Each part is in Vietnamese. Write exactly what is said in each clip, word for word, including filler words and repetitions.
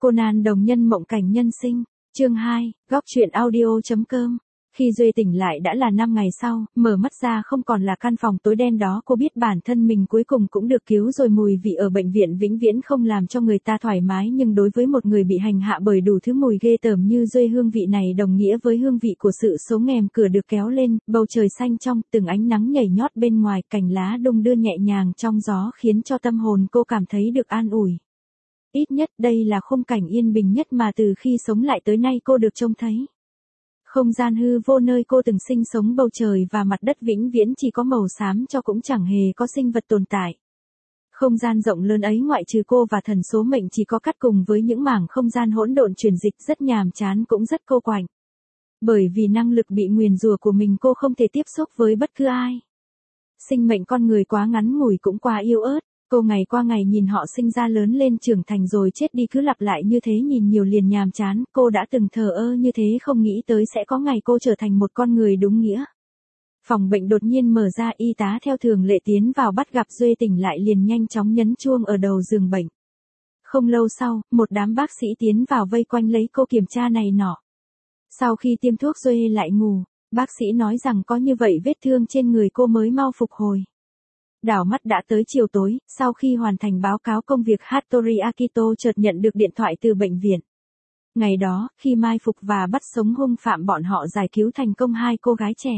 Conan đồng nhân mộng cảnh nhân sinh, chương hai, góc truyện audio.com. Khi Duệ tỉnh lại đã là năm ngày sau, mở mắt ra không còn là căn phòng tối đen đó, cô biết bản thân mình cuối cùng cũng được cứu rồi. Mùi vị ở bệnh viện vĩnh viễn không làm cho người ta thoải mái, nhưng đối với một người bị hành hạ bởi đủ thứ mùi ghê tởm như Duệ, hương vị này đồng nghĩa với hương vị của sự sống. Ngèm cửa được kéo lên, bầu trời xanh trong, từng ánh nắng nhảy nhót bên ngoài, cành lá đung đưa nhẹ nhàng trong gió khiến cho tâm hồn cô cảm thấy được an ủi. Ít nhất đây là khung cảnh yên bình nhất mà từ khi sống lại tới nay cô được trông thấy. Không gian hư vô nơi cô từng sinh sống, bầu trời và mặt đất vĩnh viễn chỉ có màu xám cho, cũng chẳng hề có sinh vật tồn tại. Không gian rộng lớn ấy ngoại trừ cô và thần số mệnh chỉ có cắt cùng với những mảng không gian hỗn độn chuyển dịch, rất nhàm chán cũng rất cô quạnh. Bởi vì năng lực bị nguyền rủa của mình, cô không thể tiếp xúc với bất cứ ai. Sinh mệnh con người quá ngắn ngủi cũng quá yếu ớt. Cô ngày qua ngày nhìn họ sinh ra lớn lên trưởng thành rồi chết đi, cứ lặp lại như thế, nhìn nhiều liền nhàm chán. Cô đã từng thờ ơ như thế, không nghĩ tới sẽ có ngày cô trở thành một con người đúng nghĩa. Phòng bệnh đột nhiên mở ra, y tá theo thường lệ tiến vào, bắt gặp Duệ tỉnh lại liền nhanh chóng nhấn chuông ở đầu giường bệnh. Không lâu sau, một đám bác sĩ tiến vào vây quanh lấy cô kiểm tra này nọ. Sau khi tiêm thuốc Duệ lại ngủ, bác sĩ nói rằng có như vậy vết thương trên người cô mới mau phục hồi. Đảo mắt đã tới chiều tối, sau khi hoàn thành báo cáo công việc, Hattori Akito chợt nhận được điện thoại từ bệnh viện. Ngày đó, khi mai phục và bắt sống hung phạm, bọn họ giải cứu thành công hai cô gái trẻ.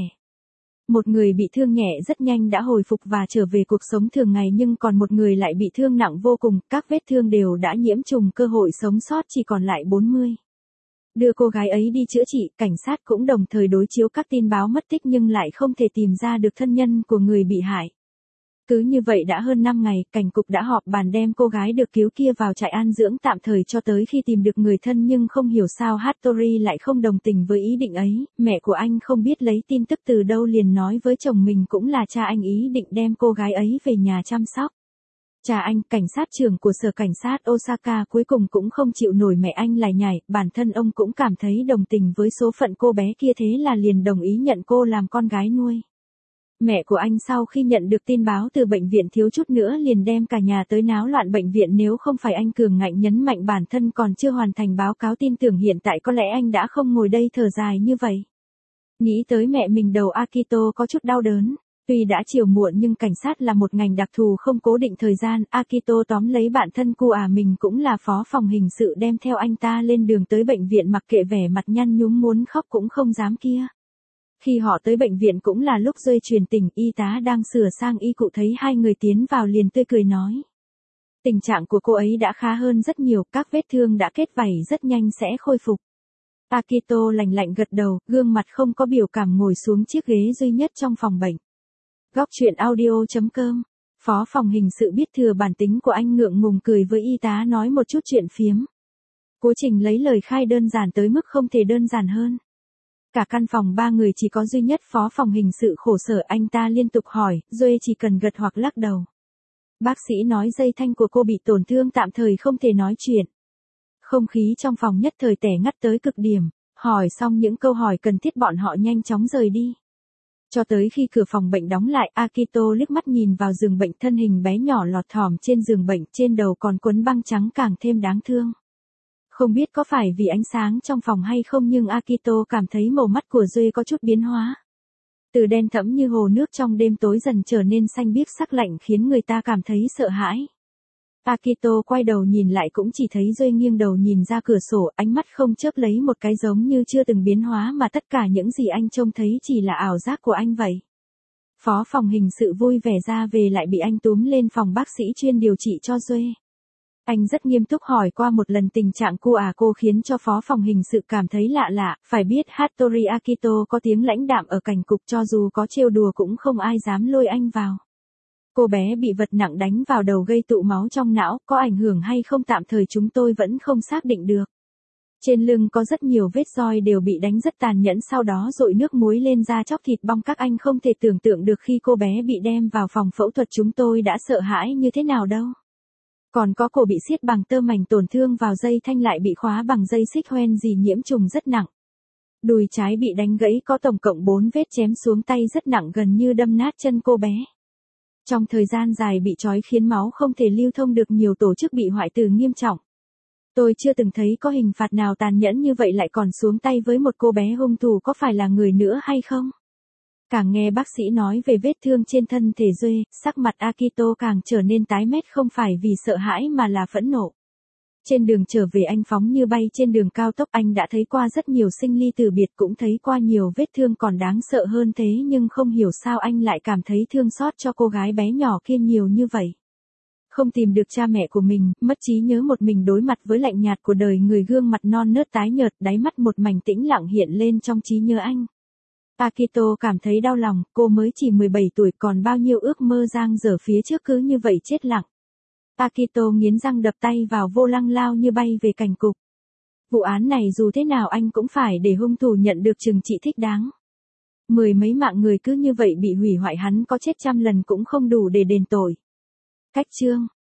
Một người bị thương nhẹ rất nhanh đã hồi phục và trở về cuộc sống thường ngày, nhưng còn một người lại bị thương nặng vô cùng, các vết thương đều đã nhiễm trùng, cơ hội sống sót chỉ còn lại bốn mươi. Đưa cô gái ấy đi chữa trị, cảnh sát cũng đồng thời đối chiếu các tin báo mất tích nhưng lại không thể tìm ra được thân nhân của người bị hại. Cứ như vậy đã hơn năm ngày, cảnh cục đã họp bàn đem cô gái được cứu kia vào trại an dưỡng tạm thời cho tới khi tìm được người thân, nhưng không hiểu sao Hattori lại không đồng tình với ý định ấy. Mẹ của anh không biết lấy tin tức từ đâu liền nói với chồng mình, cũng là cha anh, ý định đem cô gái ấy về nhà chăm sóc. Cha anh, cảnh sát trưởng của sở cảnh sát Osaka, cuối cùng cũng không chịu nổi mẹ anh lải nhải, bản thân ông cũng cảm thấy đồng tình với số phận cô bé kia, thế là liền đồng ý nhận cô làm con gái nuôi. Mẹ của anh sau khi nhận được tin báo từ bệnh viện thiếu chút nữa liền đem cả nhà tới náo loạn bệnh viện, nếu không phải anh cường ngạnh nhấn mạnh bản thân còn chưa hoàn thành báo cáo, tin tưởng hiện tại có lẽ anh đã không ngồi đây thở dài như vậy. Nghĩ tới mẹ mình, đầu Akito có chút đau đớn. Tuy đã chiều muộn nhưng cảnh sát là một ngành đặc thù không cố định thời gian, Akito tóm lấy bạn thân cu à mình cũng là phó phòng hình sự đem theo anh ta lên đường tới bệnh viện, mặc kệ vẻ mặt nhăn nhúm muốn khóc cũng không dám kia. Khi họ tới bệnh viện cũng là lúc Duệ truyền tỉnh, y tá đang sửa sang y cụ thấy hai người tiến vào liền tươi cười nói. Tình trạng của cô ấy đã khá hơn rất nhiều, các vết thương đã kết vảy, rất nhanh sẽ khôi phục. Akito lạnh lạnh gật đầu, gương mặt không có biểu cảm ngồi xuống chiếc ghế duy nhất trong phòng bệnh. Góc truyện audio.com. Phó phòng hình sự biết thừa bản tính của anh, ngượng ngùng cười với y tá nói một chút chuyện phiếm. Cố trình lấy lời khai đơn giản tới mức không thể đơn giản hơn. Cả căn phòng ba người chỉ có duy nhất phó phòng hình sự khổ sở, anh ta liên tục hỏi, Duệ chỉ cần gật hoặc lắc đầu. Bác sĩ nói dây thanh của cô bị tổn thương, tạm thời không thể nói chuyện. Không khí trong phòng nhất thời tẻ ngắt tới cực điểm, hỏi xong những câu hỏi cần thiết bọn họ nhanh chóng rời đi. Cho tới khi cửa phòng bệnh đóng lại, Akito liếc mắt nhìn vào giường bệnh, thân hình bé nhỏ lọt thỏm trên giường bệnh, trên đầu còn quấn băng trắng càng thêm đáng thương. Không biết có phải vì ánh sáng trong phòng hay không nhưng Akito cảm thấy màu mắt của Duệ có chút biến hóa. Từ đen thẫm như hồ nước trong đêm tối dần trở nên xanh biếc sắc lạnh, khiến người ta cảm thấy sợ hãi. Akito quay đầu nhìn lại cũng chỉ thấy Duệ nghiêng đầu nhìn ra cửa sổ, ánh mắt không chớp lấy một cái, giống như chưa từng biến hóa mà tất cả những gì anh trông thấy chỉ là ảo giác của anh vậy. Phó phòng hình sự vui vẻ ra về lại bị anh túm lên phòng bác sĩ chuyên điều trị cho Duệ. Anh rất nghiêm túc hỏi qua một lần tình trạng cô à cô, khiến cho phó phòng hình sự cảm thấy lạ lạ, phải biết Hattori Akito có tiếng lãnh đạm ở cảnh cục, cho dù có trêu đùa cũng không ai dám lôi anh vào. Cô bé bị vật nặng đánh vào đầu gây tụ máu trong não, có ảnh hưởng hay không tạm thời chúng tôi vẫn không xác định được. Trên lưng có rất nhiều vết roi đều bị đánh rất tàn nhẫn, sau đó dội nước muối lên da chóc thịt bong. Các anh không thể tưởng tượng được khi cô bé bị đem vào phòng phẫu thuật chúng tôi đã sợ hãi như thế nào đâu. Còn có cổ bị siết bằng tơ mảnh, tổn thương vào dây thanh lại bị khóa bằng dây xích hoen gì nhiễm trùng rất nặng. Đùi trái bị đánh gãy, có tổng cộng bốn vết chém xuống tay rất nặng, gần như đâm nát chân cô bé. Trong thời gian dài bị trói khiến máu không thể lưu thông được, nhiều tổ chức bị hoại tử nghiêm trọng. Tôi chưa từng thấy có hình phạt nào tàn nhẫn như vậy lại còn xuống tay với một cô bé hung thủ có phải là người nữa hay không? Càng nghe bác sĩ nói về vết thương trên thân thể Duê, sắc mặt Akito càng trở nên tái mét không phải vì sợ hãi mà là phẫn nộ. Trên đường trở về anh phóng như bay trên đường cao tốc, anh đã thấy qua rất nhiều sinh ly từ biệt, cũng thấy qua nhiều vết thương còn đáng sợ hơn thế, nhưng không hiểu sao anh lại cảm thấy thương xót cho cô gái bé nhỏ kia nhiều như vậy. Không tìm được cha mẹ của mình, mất trí nhớ một mình đối mặt với lạnh nhạt của đời người, gương mặt non nớt tái nhợt, đáy mắt một mảnh tĩnh lặng hiện lên trong trí nhớ anh. Akito cảm thấy đau lòng, cô mới chỉ mười bảy tuổi, còn bao nhiêu ước mơ dang dở phía trước cứ như vậy chết lặng. Akito nghiến răng đập tay vào vô lăng lao như bay về cảnh cục. Vụ án này dù thế nào anh cũng phải để hung thủ nhận được trừng trị thích đáng. Mười mấy mạng người cứ như vậy bị hủy hoại, hắn có chết trăm lần cũng không đủ để đền tội. Cách chương